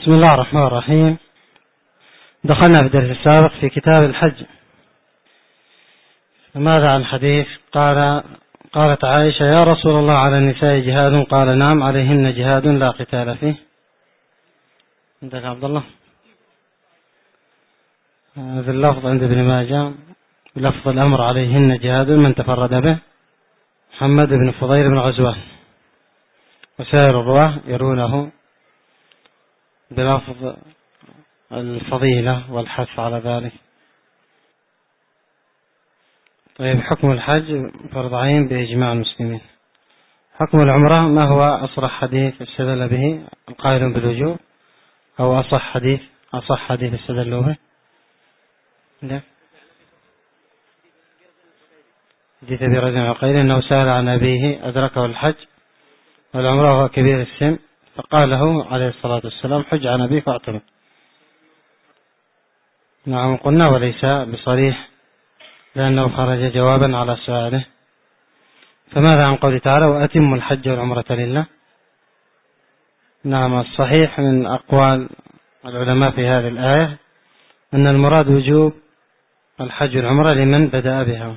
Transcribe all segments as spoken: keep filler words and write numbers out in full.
بسم الله الرحمن الرحيم. دخلنا في الدرس السابق في كتاب الحج. ماذا عن الحديث؟ قال قالت عائشة: يا رسول الله، على النساء جهاد؟ قال: نعم، عليهن جهاد لا قتال فيه. عندك عبد الله؟ هذا اللفظ عند ابن ماجه بلفظ الأمر: عليهن جهاد، من تفرد به محمد بن فضيل بن غزوان، وسائر الرواه يرونه بلفظ الفضيلة والحث على ذلك. طيب، حكم الحج فرض عين بإجماع المسلمين. حكم العمرة: ما هو أصرح حديث استدل به القائل بالوجوب، أو أصح حديث أصح حديث استدلوا به؟ لا، حديث أبي رجل العقيل أنه سأل عن أبيه أدركه الحج والعمرة وهو كبير السن، فقال له عليه الصلاة والسلام: حج عن أبيك واعتمر. نعم، قلنا وليس بصريح لأنه خرج جوابا على سؤاله. فماذا عن قوله تعالى: وأتم الحج والعمرة لله؟ نعم، الصحيح من أقوال العلماء في هذه الآية أن المراد وجوب الحج والعمرة لمن بدأ بها،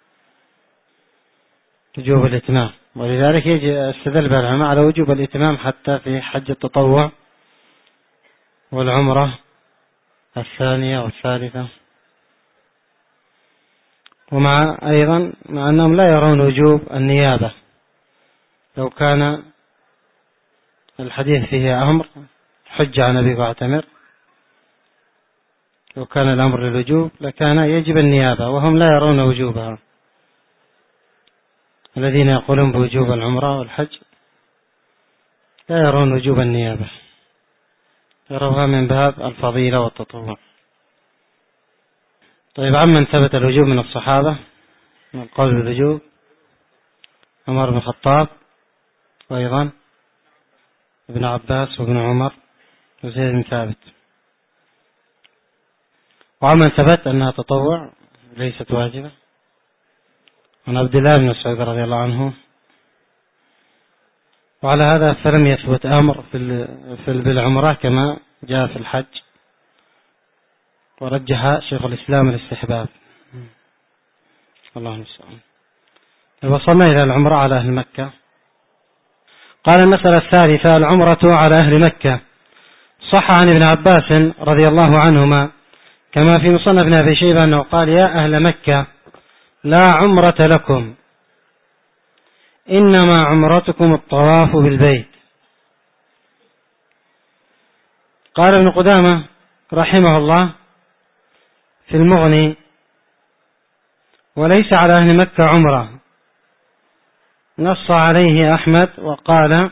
وجوب الإتمام، ولذلك يجي استدل بالعلماء على وجوب الإتمام حتى في حج التطوع والعمرة الثانية والثالثة. ومع أيضا مع أنهم لا يرون وجوب النيابة، لو كان الحديث فيه أمر حج عن أبيك واعتمر، لو كان الأمر للوجوب لكان يجب النيابة، وهم لا يرون وجوبها. الذين يقولون بوجوب العمرة والحج لا يرون وجوب النيابة، يروها من باب الفضيلة والتطوع. طيب، عمن ثبت الوجوب من الصحابة من القول بالوجوب: عمر بن الخطاب، وأيضا ابن عباس وابن عمر وزيد بن ثابت. وعمن ثبت أنها تطوع ليست واجبة: عن عبد الله بن مسعود رضي الله عنه. وعلى هذا فلم يثبت أمر في بالعمرة كما جاء في الحج، ورجح شيخ الإسلام الاستحباب. الله المستعان. وصلنا إلى العمرة على أهل مكة. قال: المسألة الثالثة: العمرة على أهل مكة. صح عن ابن عباس رضي الله عنهما كما في مصنف ابن أبي شيبة أنه قال: يا أهل مكة، لا عمرة لكم، إنما عمرتكم الطواف بالبيت. قال ابن قدامة رحمه الله في المغني: وليس على أهل مكة عمرة. نص عليه أحمد وقال: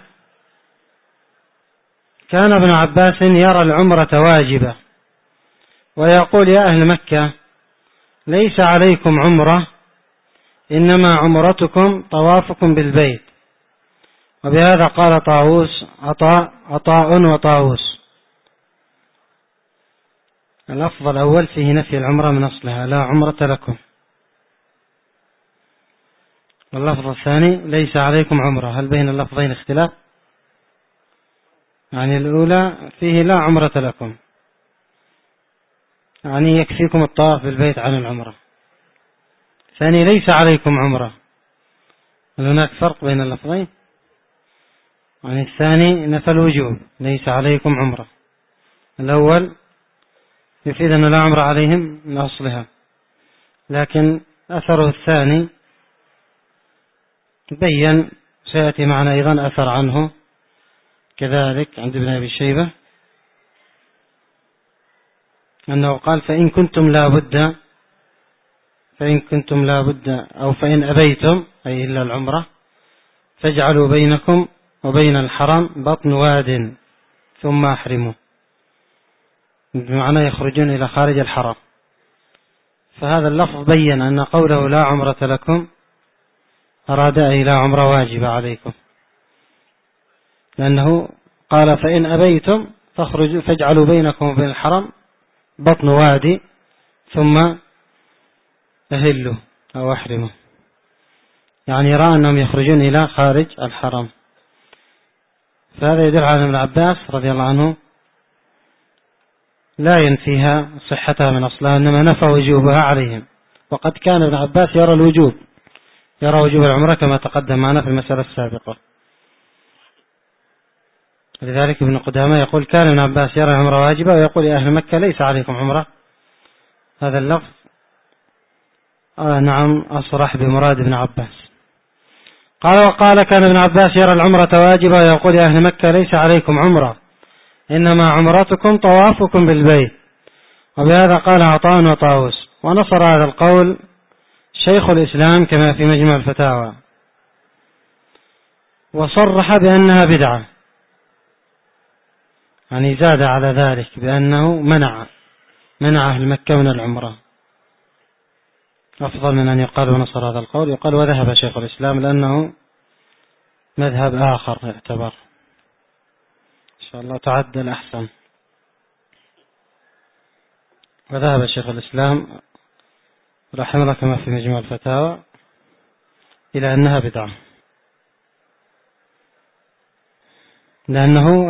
كان ابن عباس يرى العمرة واجبة ويقول: يا أهل مكة، ليس عليكم عمرة، إنما عمرتكم طوافكم بالبيت. وبهذا قال طاووس عطاء عطاء وطاووس. اللفظ الأول فيه نفي العمرة من أصلها: لا عمرة لكم. واللفظ الثاني: ليس عليكم عمرة. هل بين اللفظين اختلاف؟ يعني الأولى فيه لا عمرة لكم، يعني يكفيكم الطواف بالبيت عن العمرة. ثاني: ليس عليكم عمرة. هل هناك فرق بين اللفظين؟ يعني الثاني نفى الوجوب: ليس عليكم عمرة. الأول يفيد أن لا عمرة عليهم من أصلها، لكن أثره الثاني بين، سيأتي معنا أيضا أثر عنه كذلك عند ابن أبي شيبة، أنه قال: فإن كنتم لا بد فإن كنتم لا بد أو فإن أبيتم، أي إلا العمرة، فاجعلوا بينكم وبين الحرم بطن واد ثم أحرموا، بمعنى يخرجون إلى خارج الحرم. فهذا اللفظ بين أن قوله لا عمرة لكم أراد أي لا عمرة واجبة عليكم، لأنه قال: فإن أبيتم فاخرجوا فاجعلوا بينكم وبين الحرم بطن وادي ثم أهلوا أو أحرموا، يعني يرى أنهم يخرجون إلى خارج الحرم. فهذا يدل على ابن عباس رضي الله عنه لا ينفيها صحتها من أصلها، إنما نفى وجوبها عليهم. وقد كان ابن عباس يرى الوجوب، يرى وجوب العمرة كما تقدم معنا في المسألة السابقة. لذلك ابن قدامة يقول كان ابن عباس يرى العمرة واجبة، ويقول يا أهل مكة ليس عليكم عمرة. هذا اللفظ آه نعم أصرح بمراد ابن عباس. قال وقال كان ابن عباس يرى العمرة واجبة، ويقول يا أهل مكة ليس عليكم عمرة، إنما عمرتكم طوافكم بالبيت. وبهذا قال عطاء وطاووس. ونصر هذا القول شيخ الإسلام كما في مجمع الفتاوى، وصرح بأنها بدعة، يعني زاد على ذلك بأنه منع منع أهل مكة من العمرة. أفضل من أن يقال ونصر هذا القول، يقال وذهب شيخ الإسلام، لأنه مذهب آخر يعتبر إن شاء الله تعدل أحسن. وذهب شيخ الإسلام رحمه الله كما في مجموع الفتاوى إلى أنها بدعة، لأنه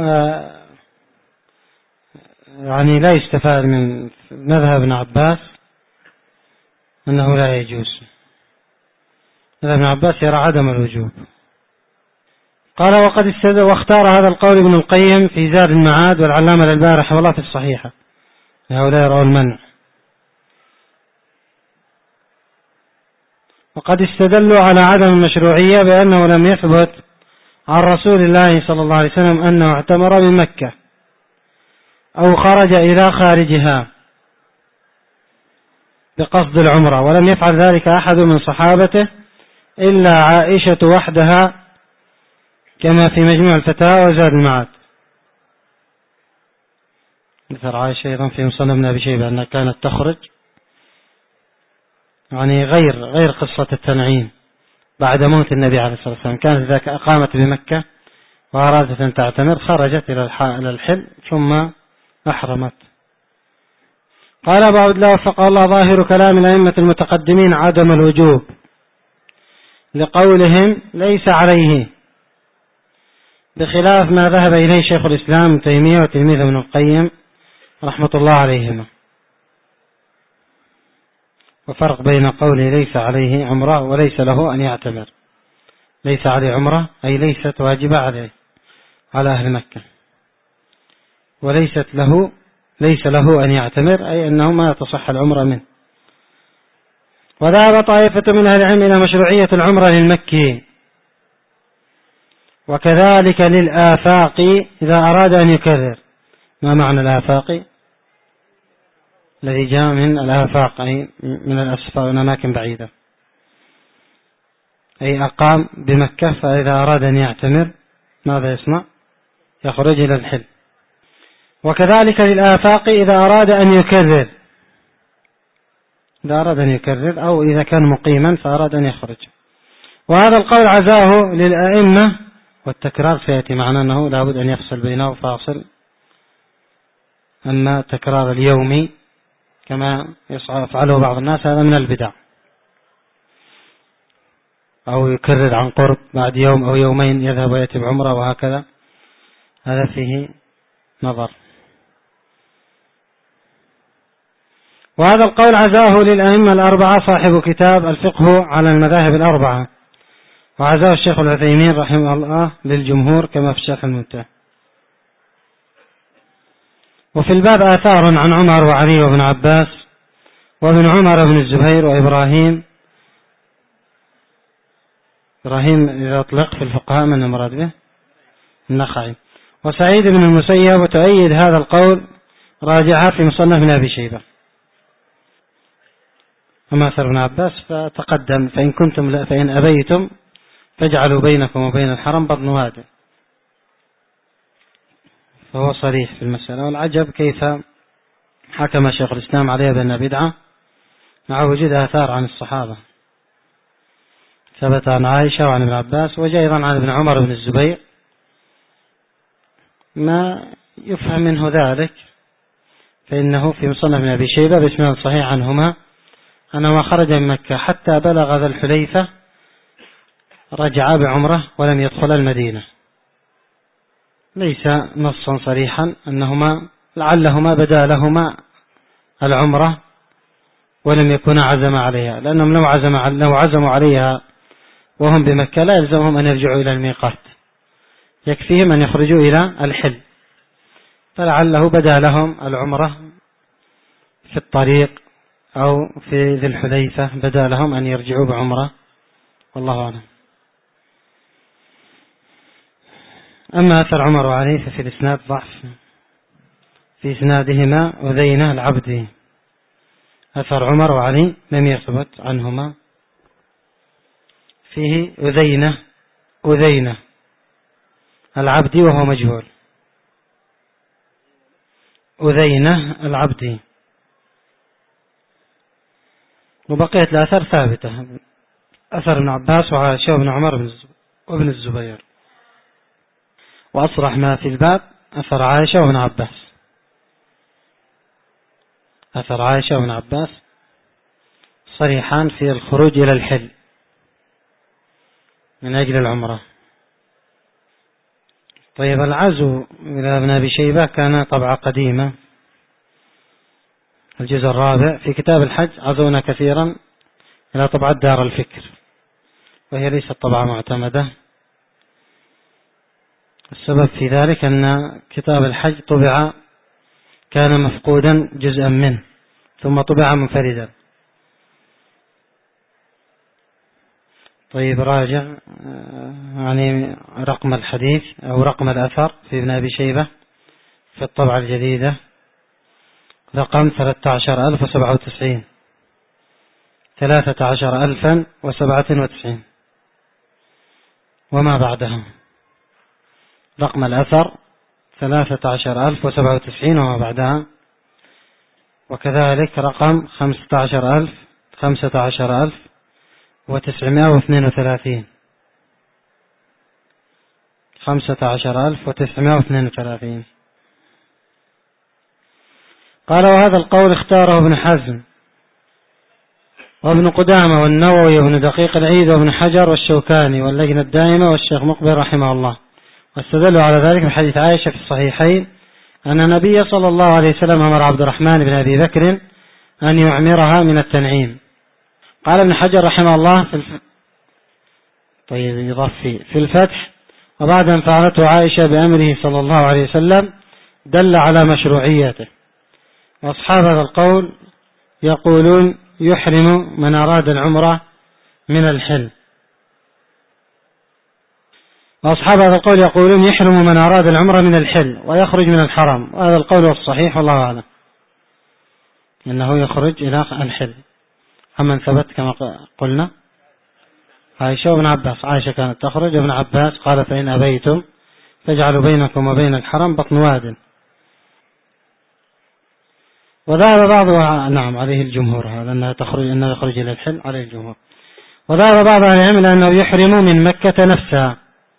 يعني لا يستفاد من مذهب ابن عباس أنه لا يجوز. مذهب ابن عباس يرى عدم الوجوب. قال وقد استدل واختار هذا القول ابن القيم في زاد المعاد، والعلامة الألباني رحمه الله في الصحيحة، هؤلاء يرون المنع. وقد استدلوا على عدم المشروعية بأنه لم يثبت عن رسول الله صلى الله عليه وسلم أنه اعتمر من مكة أو خرج إلى خارجها بقصد العمرة، ولم يفعل ذلك أحد من صحابته إلا عائشة وحدها كما في مجموع الفتاوى وزاد المعاد. ذكر عائشة أيضا في مصنف ابن أبي شيبة أنها كانت تخرج، يعني غير غير قصة التنعيم بعد موت النبي عليه الصلاة والسلام. كانت إذا أقامت بمكة وأرادت أن تعتمر خرجت إلى الحل ثم أحرمت. قال أبو عبد الله وفقه الله ظاهر كلام الأئمة المتقدمين عدم الوجوب لقولهم ليس عليه، بخلاف ما ذهب إليه شيخ الإسلام ابن تيمية وتلميذه ابن القيم رحمة الله عليهما. وفرق بين قوله ليس عليه عمرة وليس له أن يعتمر. ليس عليه عمرة أي ليست واجبة عليه على أهل مكة، وليست له ليس له أن يعتمر أي أنه ما تصح العمرة منه. وذهب طائفة من أهل العلم إلى مشروعية العمرة للمكي، وكذلك للآفاق إذا أراد أن يكرر. ما معنى الآفاق؟ الذي جاء من الآفاق أي من الأسفار من أماكن بعيدة، أي أقام بمكة فإذا أراد أن يعتمر ماذا يصنع؟ يخرج إلى الحل. وكذلك للآفاق إذا أراد أن يكرر، إذا أراد أن يكرر أو إذا كان مقيما فأراد أن يخرج. وهذا القول عزاه للأئمة، والتكرار سيأتي معنا أنه لابد أن يفصل بينه فاصل. أما تكرار اليومي كما يفعله بعض الناس هذا من البدع، أو يكرر عن قرب بعد يوم أو يومين يذهب ويأتي بعمرة وهكذا، هذا فيه نظر. وهذا القول عزاه للأئمة الأربعة صاحب كتاب الفقه على المذاهب الأربعة، وعزاه الشيخ العثيمين رحمه الله للجمهور كما في الشرح المنتهى. وفي الباب آثار عن عمر وعلي وابن عباس وابن عمر بن الزبير وإبراهيم. إبراهيم إذا أطلق في الفقهاء من المراد به النخعي، وسعيد بن المسيب. وتؤيد هذا القول راجعها في مصنف ابن أبي شيبة. أما أثر ابن عباس فتقدم فإن كنتم لا فإن أبيتم فاجعلوا بينكم وبين الحرم بطن واد، فهو صريح في المسألة. والعجب كيف حكم شيخ الإسلام عليها بأنها بدعة مع وجود آثار عن الصحابة، ثبت عن عائشة وعن ابن عباس وجاء أيضا عن ابن عمر بن الزبير ما يفهم منه ذلك، فإنه في مصنف ابن أبي شيبة بإسناد صحيح عنهما أنه خرج من مكة حتى بلغ ذا الحليفة رجع بعمره ولم يدخل المدينة. ليس نصا صريحا أنهما لعلهما بدا لهما العمرة ولم يكونا عزم عليها، لأنهم لو عزم لو عزموا عليها وهم بمكة لا يلزمهم أن يرجعوا إلى الميقات، يكفيهم أن يخرجوا إلى الحل، فلعله بدا لهم العمرة في الطريق أو في ذي الحليفة، بدا لهم أن يرجعوا بعمرة، والله أعلم. أما أثر عمر وعلي ففي الإسناد ضعف، في إسنادهما أذينة العبدي. أثر عمر وعلي لم يثبت عنهما، فيه أذينة أذينة العبدي وهو مجهول، أذينة العبدي. وبقية الآثار ثابتة، أثر ابن عباس وعائشة وابن عمر وابن الزبير، وأصرح ما في الباب أثر عائشة وابن عباس، أثر عائشة وابن عباس صريحان في الخروج إلى الحل من أجل العمرة. طيب، العزو إلى ابن أبي شيبة كان طبعة قديمة، الجزء الرابع في كتاب الحج، عزونا كثيرا إلى طبعة دار الفكر، وهي ليست طبعة معتمدة. السبب في ذلك أن كتاب الحج طبع كان مفقودا جزءا منه ثم طبع منفردا. طيب، راجع يعني رقم الحديث أو رقم الأثر في ابن أبي شيبة في الطبعة الجديدة رقم ثلاثة عشر ألف وسبعة وتسعين ثلاثة عشر ألفا وسبعة وتسعين وما بعدها. رقم الأثر ثلاثة عشر ألف وسبعة وتسعين وما بعدها. وكذلك رقم خمسة عشر ألف خمسة عشر ألف وتسعمائة واثنين وثلاثين خمسة عشر ألف وتسعمائة واثنين وثلاثين. قال: وهذا القول اختاره ابن حزم وابن قدامة والنووي وابن دقيق العيد وابن حجر والشوكاني واللجنة الدائمة والشيخ مقبل رحمه الله، واستدلوا على ذلك بحديث عائشة في الصحيحين أن النبي صلى الله عليه وسلم أمر عبد الرحمن بن أبي بكر أن يعمرها من التنعيم. قال ابن حجر رحمه الله في الف... طيب يضاف فيه في الفتح: وبعد أن فعلته عائشة بأمره صلى الله عليه وسلم دل على مشروعيته. وأصحاب هذا القول يقولون يحرم من أراد العمرة من الحل، وأصحاب هذا القول يقولون يحرم من أراد العمرة من الحل ويخرج من الحرم، وهذا القول هو الصحيح والله أعلم، إنه يخرج إلى الحل. أما ثبت كما قلنا عائشة وابن عباس، عائشة كانت تخرج، ابن عباس قال: فإن أبيتم فاجعلوا بينكم وبين الحرم بطن واد. وذهب بعضها نعم عليه الجمهور هذا أنها تخرج أنها يخرج إلى الحل عليه الجمهور. وذهب بعض أهل العلم أنه يحرم من مكة نفسها،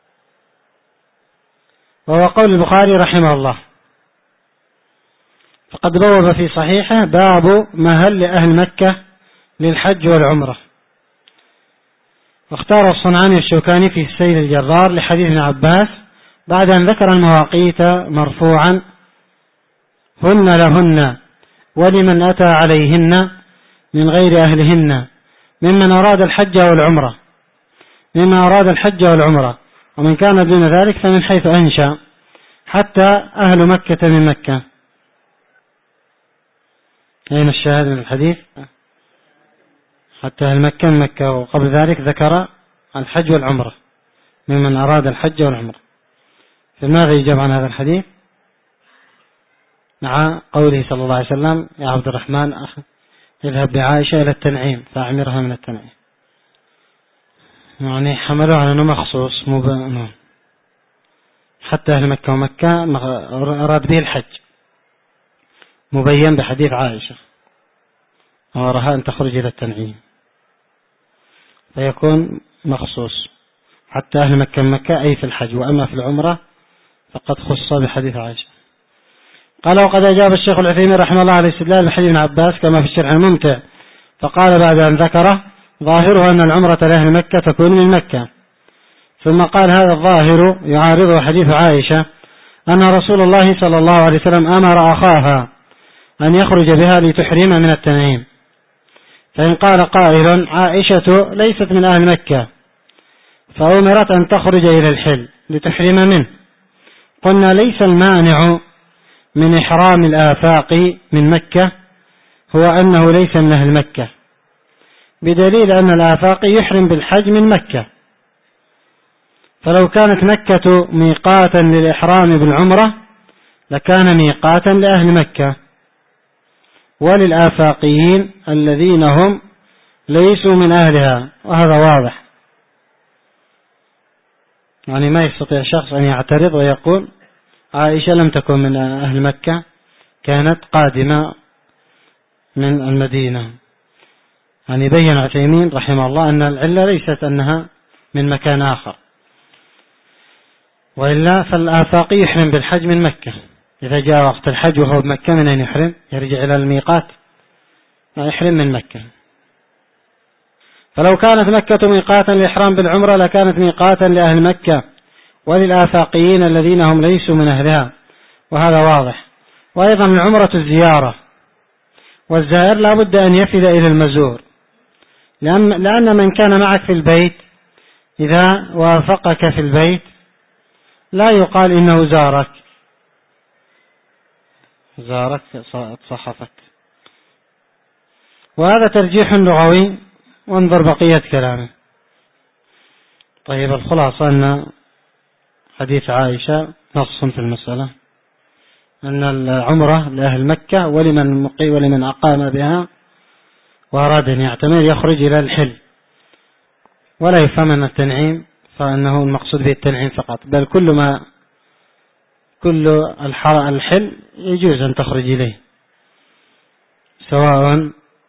وهو قول البخاري رحمه الله، فقد بوب في صحيحه باب مهل أهل مكة للحج والعمرة. واختار الصنعاني الشوكاني في السيل الجرار لحديث ابن عباس بعد أن ذكر المواقيت مرفوعا: هن لهن ولمن أتى عليهن من غير أهلهن ممن أراد الحج والعمرة مما أراد الحج والعمرة ومن كان دون ذلك فمن حيث أنشأ، حتى أهل مكة من مكة. أين الشاهد من الحديث؟ حتى أهل مكة من مكة، وقبل ذلك ذكر الحج والعمرة ممن أراد الحج والعمرة. فماذا يجاب عن هذا الحديث؟ مع قوله صلى الله عليه وسلم: يا عبد الرحمن أخ اذهب بعائشة إلى التنعيم فأعمرها من التنعيم. يعني حملوا على أنه مخصوص مب... حتى أهل مكة ومكة أراد به الحج، مبين بحديث عائشة: أمرها أن تخرج إلى التنعيم، فيكون مخصوص حتى أهل مكة ومكة أي في الحج، وأما في العمرة فقد خص بحديث عائشة. قال: وقد أجاب الشيخ العثيمين رحمه الله على الاستدلال بحديث ابن عباس كما في الشرح الممتع، فقال بعد أن ذكره: ظاهره أن العمرة لأهل مكة تكون من مكة. ثم قال: هذا الظاهر يعارضه حديث عائشة أن رسول الله صلى الله عليه وسلم أمر أخاها أن يخرج بها لتحرم من التنعيم. فإن قال قائل عائشة ليست من أهل مكة فأمرت أن تخرج إلى الحل لتحرم منه، قلنا ليس المانع من إحرام الآفاق من مكة هو أنه ليس من أهل مكة، بدليل أن الآفاق يحرم بالحج من مكة، فلو كانت مكة ميقاتا للإحرام بالعمرة لكان ميقاتا لأهل مكة وللآفاقيين الذين هم ليسوا من أهلها، وهذا واضح. يعني ما يستطيع شخص أن يعترض ويقول عائشة لم تكن من أهل مكة، كانت قادمة من المدينة. يعني بين عثيمين رحمه الله أن العلة ليست أنها من مكان آخر، وإلا فالآفاقي يحرم بالحج من مكة، إذا جاء وقت الحج وهو بمكة من أين يحرم؟ يرجع إلى الميقات، لا يحرم من مكة. فلو كانت مكة ميقاتا للإحرام بالعمرة لكانت ميقاتا لأهل مكة وللآفاقيين الذين هم ليسوا من أهلها، وهذا واضح. وأيضا العمرة الزيارة، والزائر لا بد أن يفد إلى المزور، لأن من كان معك في البيت إذا وافقك في البيت لا يقال إنه زارك زارك صحفك. وهذا ترجيح لغوي، وانظر بقية كلامه. طيب الخلاصة أن حديث عائشة نص في المسألة أن العمرة لأهل مكة ولمن مقي ولمن أقام بها وأراد أن يعتمر يخرج إلى الحل، ولا يفهم أن التنعيم فأنه المقصود به التنعيم فقط، بل كل ما كل الحل يجوز أن تخرج إليه، سواء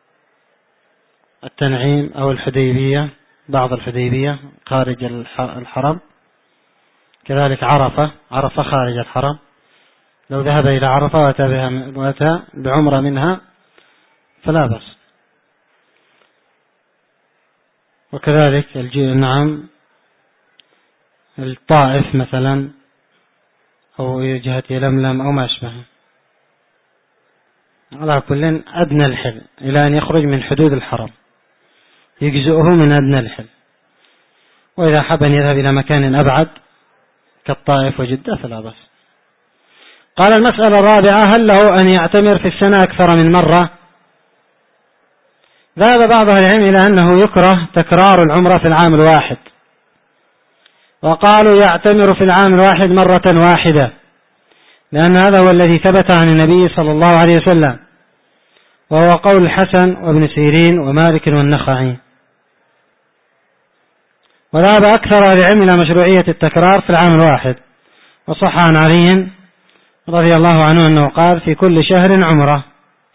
التنعيم أو الحديبية، بعض الحديبية خارج الحرم، كذلك عرفة عرفة خارج الحرم، لو ذهب إلى عرفة وأتى بها وأتى بعمرة منها فلا بأس. وكذلك نعم الطائف مثلا أو جهة يلملم أو ما أشبه، على كل أدنى الحل إلى أن يخرج من حدود الحرم يجزئه من أدنى الحل، وإذا حب أن يذهب إلى مكان أبعد كالطائف وجدة فلا بأس. قال المسألة الرابعة: هل له أن يعتمر في السنة أكثر من مرة؟ ذهب بعض أهل العلم إلى أنه يكره تكرار العمرة في العام الواحد، وقالوا يعتمر في العام الواحد مرة واحدة، لأن هذا هو الذي ثبت عن النبي صلى الله عليه وسلم، وهو قول الحسن وابن سيرين ومالك والنخعي. وذهب أكثر أهل العلم إلى مشروعية التكرار في العام الواحد، وصح عن علي رضي الله عنه أنه قال: في كل شهر عمرة.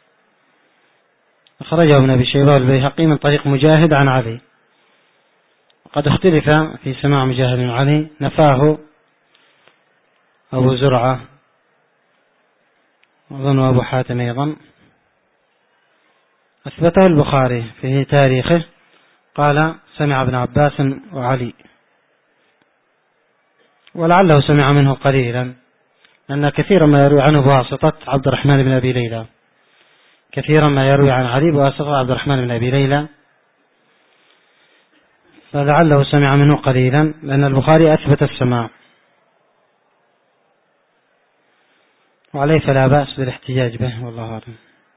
أخرجه ابن أبي شيبة والبيهقي من طريق مجاهد عن علي، وقد اختلف في سماع مجاهد عن علي، نفاه أبو زرعة أظن أبو حاتم أيضا، أثبته البخاري في تاريخه، قال: سمع ابن عباس وعلي، ولعله سمع منه قليلا، لأن كثيرا ما يروي عنه بواسطة عبد الرحمن بن أبي ليلى، كثيرا ما يروي عن علي بواسطة عبد الرحمن بن أبي ليلى، فلعله سمع منه قليلا، لأن البخاري أثبت السماع، وعليه فلا بأس بالاحتجاج به، والله أعلم.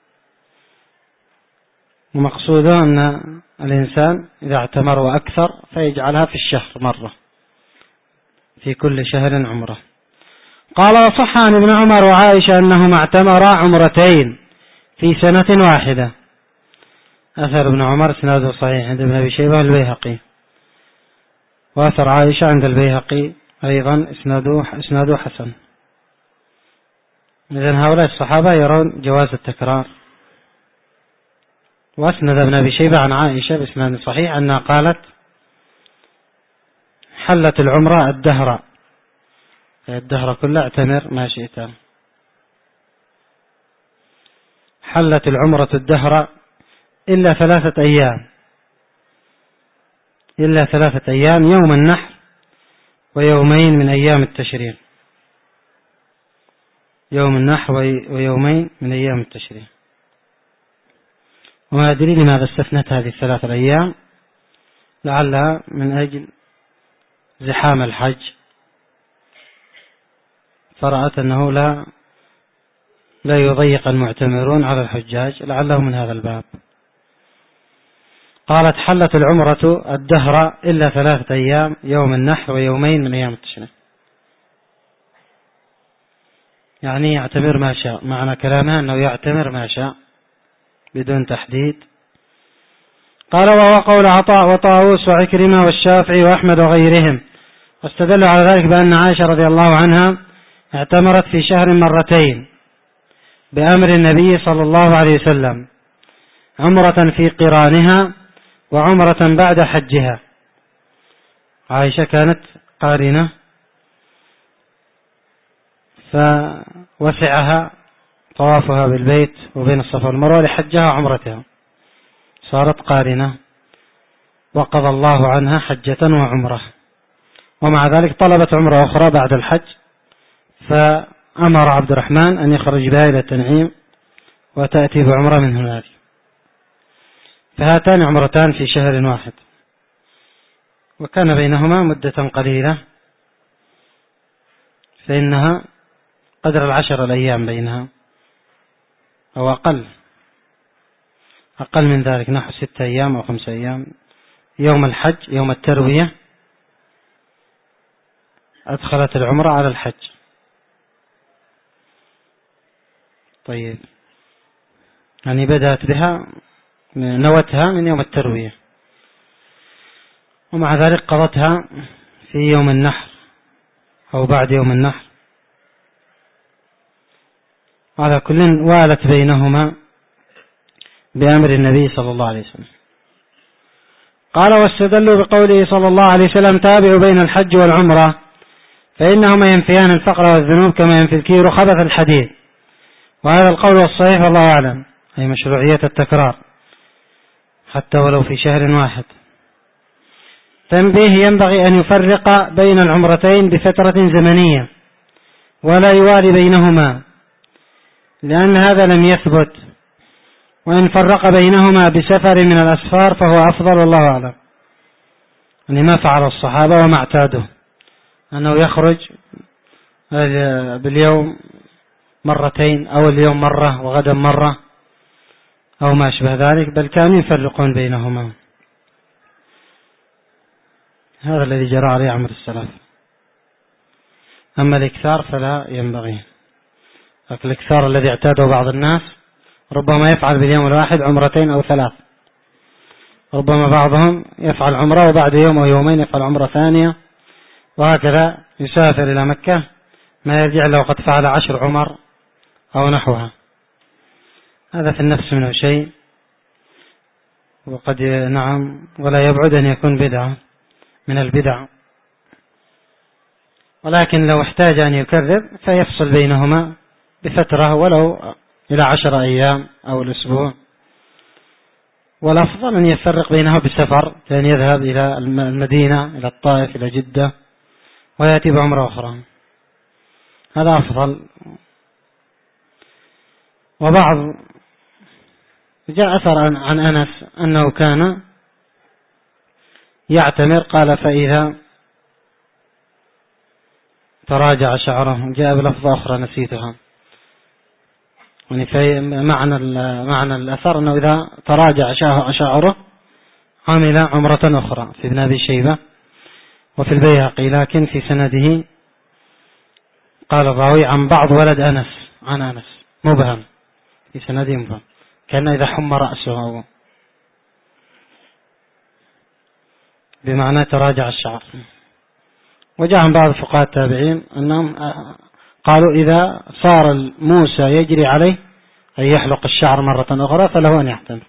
ومقصوده أن الإنسان إذا اعتمر وأكثر فيجعلها في الشهر مرة، في كل شهر عمره. قال: وصح عن ابن عمر وعائشة أنهما اعتمرا عمرتين في سنة واحدة. أثر ابن عمر اسناده صحيح عند ابن أبي شيبة والبيهقي، وأثر عائشة عند البيهقي أيضا اسناده اسناده حسن. إذن هؤلاء الصحابة يرون جواز التكرار. وأسند ابن أبي شيبة عن عائشة بإسناد صحيح أنها قالت: حلت العمرة الدهر، الدهر كله اعتمر ما شئت، حلت العمرة الدهر إلا ثلاثة أيام، إلا ثلاثة أيام، يوم النحر ويومين من أيام التشريق. يوم النحر ويومين من أيام التشريق. وما أدري لماذا استثنت هذه الثلاث الأيام، لعلها من أجل زحام الحج، فرأت أنه لا لا يضيق المعتمرون على الحجاج، لعله من هذا الباب. قالت حلت العمرة الدهر إلا ثلاثة أيام، يوم النحر ويومين من أيام التشريق. يعني يعتمر ما شاء، معنى كلامها أنه يعتمر ما شاء بدون تحديد. قال وهو قول عطاء وطاووس وعكرمة والشافعي وأحمد وغيرهم، واستدلوا على ذلك بأن عائشة رضي الله عنها اعتمرت في شهر مرتين بأمر النبي صلى الله عليه وسلم، عمرة في قرانها وعمرة بعد حجها. عائشة كانت قارنة فوسعها طوافها بالبيت وبين الصفا والمروة لحجها وعمرتها، صارت قارنة وقضى الله عنها حجة وعمرة، ومع ذلك طلبت عمرة أخرى بعد الحج، فأمر عبد الرحمن أن يخرج بها إلى التنعيم وتأتي بعمرة من هناك. فهاتان عمرتان في شهر واحد، وكان بينهما مدة قليلة، فإنها قدر العشر الأيام بينها أو أقل أقل من ذلك، نحو ستة أيام أو خمسة أيام. يوم الحج يوم التروية أدخلت العمرة على الحج. طيب، يعني بدأت بها نوتها من يوم التروية، ومع ذلك قضتها في يوم النحر أو بعد يوم النحر. على كل والت بينهما بأمر النبي صلى الله عليه وسلم. قال واستدلوا بقوله صلى الله عليه وسلم تابعوا بين الحج والعمرة فإنهما ينفيان الفقر والذنوب كما ينفي الكير خبث الحديد. وهذا القول والصحيح والله أعلم، أي مشروعية التكرار حتى ولو في شهر واحد. تنبيه: ينبغي أن يفرق بين العمرتين بفترة زمنية ولا يوالي بينهما، لأن هذا لم يثبت، وإن فرق بينهما بسفر من الأسفار فهو أفضل والله أعلم. يعني ما فعل الصحابة وما اعتادوا أنه يخرج باليوم مرتين أو اليوم مرة وغدا مرة أو ما أشبه ذلك، بل كانوا يفرقون بينهما. هذا الذي جرى عليه عمر السلف. أما الإكثار فلا ينبغي. الإكثار الذي اعتاده بعض الناس ربما يفعل باليوم الواحد عمرتين أو ثلاث، ربما بعضهم يفعل عمرة وبعد يوم أو يومين يفعل عمرة ثانية، وهكذا يسافر إلى مكة ما يرجع له قد فعل عشر عمر أو نحوها. هذا في النفس منه شيء، وقد نعم ولا يبعد أن يكون بدعة من البدع، ولكن لو احتاج أن يكذب فيفصل بينهما بفترة ولو إلى عشر أيام أو الأسبوع، والأفضل أن يفرق بينها بسفر، كان يذهب إلى المدينة إلى الطائف إلى جدة ويأتي بعمرة أخرى، هذا أفضل. وبعض جاء أثر عن أنس أنه كان يعتمر، قال فإذا تراجع شعره، جاء بلفظة أخرى نسيتها، يعني في معنى معنى الأثر أنه إذا تراجع شعره عمل عمرة أخرى، في ابن أبي شيبة وفي البيهقي، لكن في سنده قال الراوي عن بعض ولد أنس عن أنس مبهم، في سنده مبهم، كان إذا حم رأسه بمعنى تراجع الشعر. وجاء عن بعض فقهاء التابعين أنهم قالوا إذا صار موسى يجري عليه أن يحلق الشعر مرة أخرى فله أن يحتمل،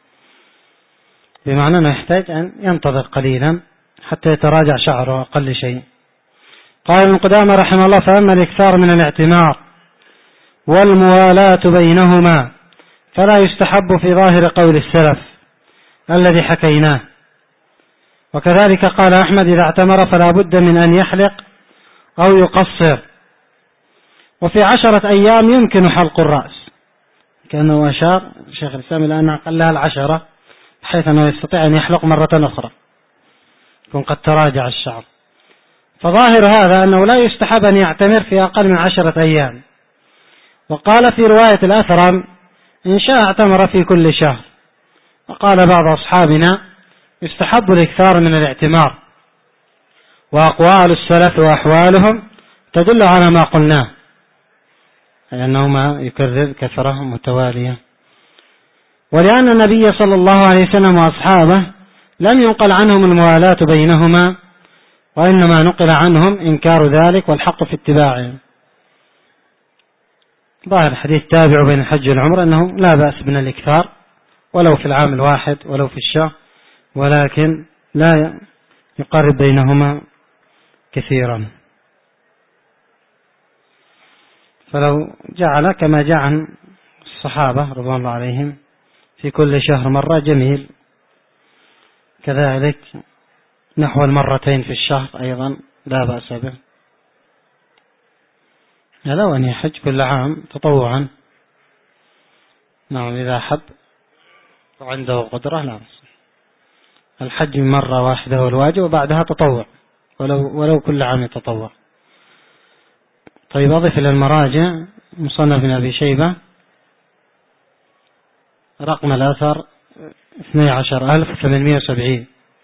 بمعنى أنه يحتاج أن ينتظر قليلا حتى يتراجع شعره أقل شيء. قال ابن قدامة رحمه الله: فأما الإكثار من الاعتمار والموالاة بينهما فلا يستحب في ظاهر قول السلف الذي حكيناه. وكذلك قال أحمد: إذا اعتمر فلا بد من أن يحلق أو يقصر، وفي عشرة أيام يمكن حلق الرأس، كأنه أشار شيخ الإسلام إلى أن أقلها العشرة، بحيث أنه يستطيع أن يحلق مرة أخرى يكون قد تراجع الشعر. فظاهر هذا أنه لا يستحب أن يعتمر في أقل من عشرة أيام. وقال في رواية الأثرم إن شاء اعتمر في كل شهر. وقال بعض أصحابنا يستحب الإكثار من الاعتمار، وأقوال السلف وأحوالهم تدل على ما قلناه، أي أنه ما يكرر كثرة متوالية. ولأن النبي صلى الله عليه وسلم وأصحابه لم ينقل عنهم الموالاة بينهما، وإنما نقل عنهم إنكار ذلك والحق في اتباعهم. ظاهر الحديث تابع بين الحج والعمرة أنه لا بأس من الإكثار ولو في العام الواحد ولو في الشهر، ولكن لا يقرب بينهما كثيرا. فلو جعل كما جاء عن الصحابة رضوان الله عليهم في كل شهر مرة جميل، كذلك نحو المرتين في الشهر أيضا لا بأس به. لو أن يحج كل عام تطوعا، نعم إذا حب وعنده قدرة لا بأس. الحج مرة واحدة هو الواجب، وبعدها تطوع ولو, ولو كل عام يتطوع. طيب أضف إلى المراجع مصنف بن أبي شيبة رقم الأثر اثني عشر ألف وثمانمائة وسبعين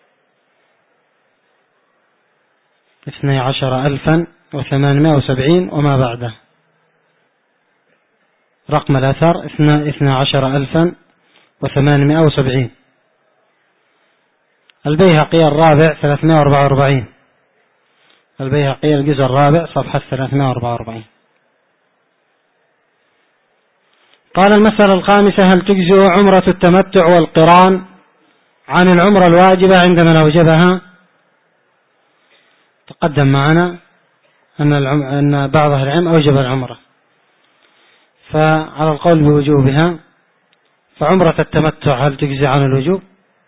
اثني عشر ألفا وثمانمائة وسبعين وما بعده. رقم الأثر اثني عشر ألفا وثمانمائة وسبعين. البيهقي الرابع ثلاثمائة وأربعة وأربعين. البيهقي الجزء الرابع صفحة ثلاثمائة وأربعة وأربعين. قال المسألة الخامسة: هل تجزئ عمرة التمتع والقران عن العمرة الواجبة عند من أوجبها؟ تقدم معنا أن, أن بعض أهل العلم أوجب العمرة، فعلى القول بوجوبها فعمرة التمتع هل تجزئ عن الوجوب؟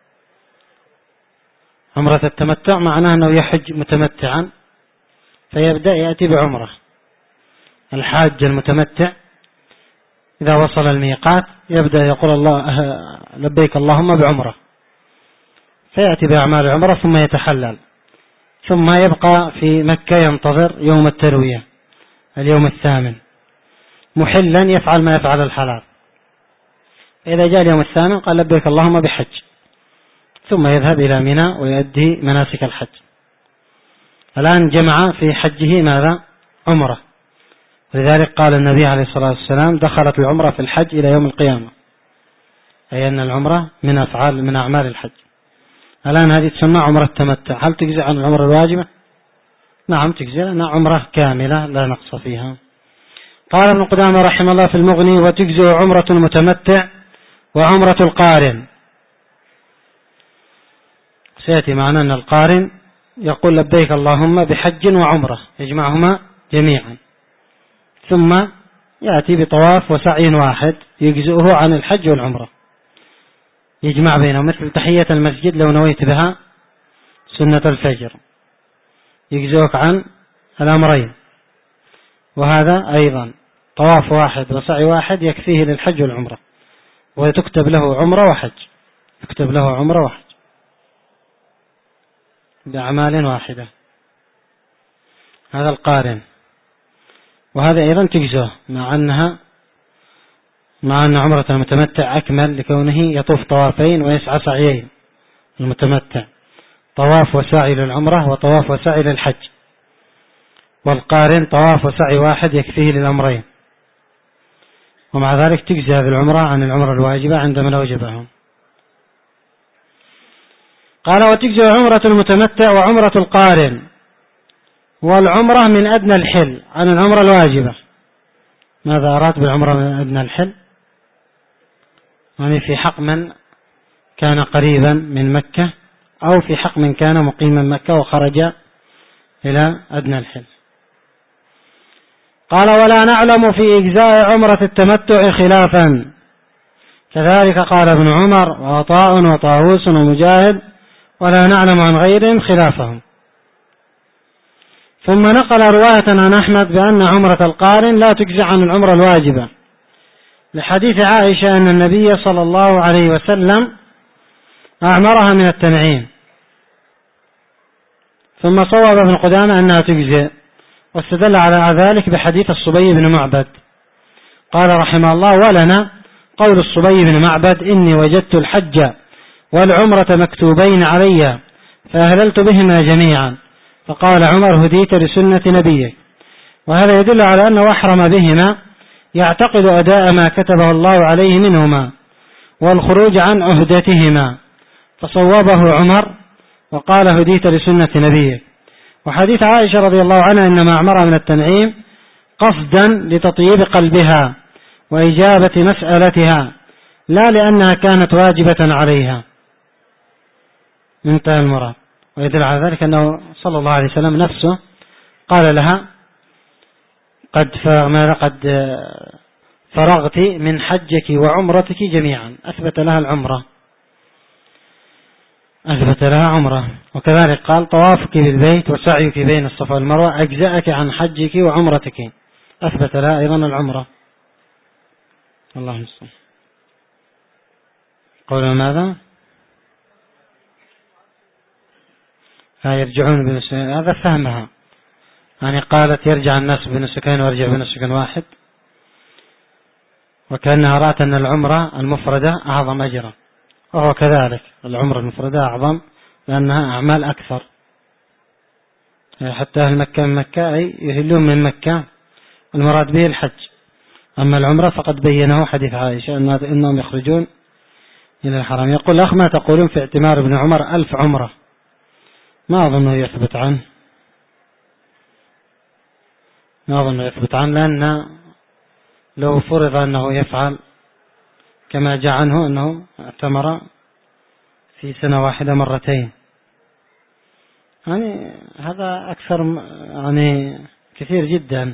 عمرة التمتع معناه أنه يحج متمتعا فيبدأ يأتي بعمرة. الحاج المتمتع إذا وصل الميقات يبدأ يقول الله لبيك اللهم بعمرة، فيأتي بأعمال العمرة ثم يتحلل، ثم يبقى في مكة ينتظر يوم التروية اليوم الثامن محلا يفعل ما يفعل الحلال. إذا جاء اليوم الثامن قال لبيك اللهم بحج، ثم يذهب إلى منى ويؤدي مناسك الحج. الآن جمع في حجه ماذا؟ عمرة. ولذلك قال النبي عليه الصلاة والسلام دخلت العمرة في الحج إلى يوم القيامة، أي أن العمرة من أفعال من أعمال الحج. الآن هذه تسمى عمرة تمتع، هل تجزئ عن العمرة الواجبة؟ نعم تجزئ، لأنها عمرة كاملة لا نقص فيها. قال ابن قدامة رحمه الله في المغني: وتجزئ عمرة المتمتع وعمرة القارن. سيأتي معنا أن القارن يقول لبيك اللهم بحج وعمرة يجمعهما جميعا، ثم يأتي بطواف وسعي واحد يجزئه عن الحج والعمرة، يجمع بينهم، مثل تحية المسجد لو نويت بها سنة الفجر يجزئك عن الأمرين، وهذا أيضا طواف واحد وسعي واحد يكفيه للحج والعمرة، وتكتب له عمرة وحج، يكتب له عمرة وحج بأعمال واحدة. هذا القارن، وهذا أيضا تجزئه مع أنها مع أن عمرة المتمتع أكمل لكونه يطوف طوافين ويسعى سعيين. المتمتع طواف وسعي للعمرة وطواف وسعي للحج، والقارن طواف وسعي واحد يكفيه للأمرين، ومع ذلك تجزي هذه العمرة عن العمرة الواجبة عند من أوجبها. قال: وتجزي عمرة المتمتع وعمرة القارن والعمرة من أدنى الحل عن العمرة الواجبة. ماذا أراد بالعمرة من أدنى الحل؟ يعني في حق من كان قريبا من مكة، أو في حق من كان مقيما مكة وخرج إلى أدنى الحل. قال: ولا نعلم في إجزاء عمرة التمتع خلافا، كذلك قال ابن عمر وعطاء وطاووس ومجاهد، ولا نعلم عن غيرهم خلافهم. ثم نقل رواية عن أحمد بأن عمرة القارن لا تجزي عن العمرة الواجبة، لحديث عائشة أن النبي صلى الله عليه وسلم أعمرها من التنعيم، ثم صوب ابن قدامة أنها تجزي، واستدل على ذلك بحديث الصبي بن معبد. قال رحمه الله: ولنا قول الصبي بن معبد: إني وجدت الحج والعمرة مكتوبين علي فأهللت بهما جميعا، فقال عمر: هديت لسنة نبيك. وهذا يدل على أنه أحرم بهما يعتقد أداء ما كتبه الله عليه منهما والخروج عن عهدتهما، فصوبه عمر وقال: هديت لسنة نبيك. وحديث عائشة رضي الله عنها إنما أعمرها من التنعيم قصدا لتطيب قلبها وإجابة مسألتها، لا لأنها كانت واجبة عليها. انتهى المراد. ويدل على ذلك أنه صلى الله عليه وسلم نفسه قال لها: قد قد فرغت من حجك وعمرتك جميعا، أثبت لها العمرة، أثبت لها عمرة. وكذلك قال: طوافك بالبيت وسعيك بين الصفا والمروة أجزأك عن حجك وعمرتك، أثبت لها أيضا العمرة. الله المستعان. قولوا ماذا؟ لا يرجعون بنسكين، هذا فهمها، يعني قالت يرجع الناس بنسكين ويرجع بنسك واحد، وكأنها رأت أن العمرة المفردة أعظم أجرا، وهو كذلك العمرة المفردة أعظم لأنها أعمال أكثر. حتى أهل مكة من مكة أي يهلون من مكة، المراد به الحج. أما العمرة فقد بينه حديث عائشة أنهم يخرجون إلى الحرم. يقول الأخ: ما تقولون في اعتمار ابن عمر ألف عمرة؟ ما أظنه يثبت عنه، ما أظنه يثبت عنه، لأن لو فرض أنه يفعل كما جاء عنه أنه اعتمر في سنة واحدة مرتين، يعني هذا أكثر، يعني كثير جدا.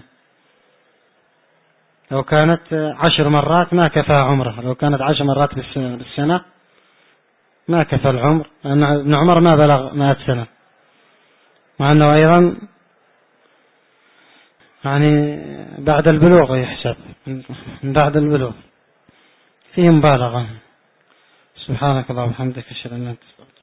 لو كانت عشر مرات ما كفى عمره، لو كانت عشر مرات بالسنة ما كفى العمر، لأن ابن عمر ما بلغ مائة سنة، مع أنه أيضا يعني بعد البلوغ يحسب، بعد البلوغ فيه مبالغة. سبحانك اللهم وبحمدك، أشهد أن لا إله إلا أنت.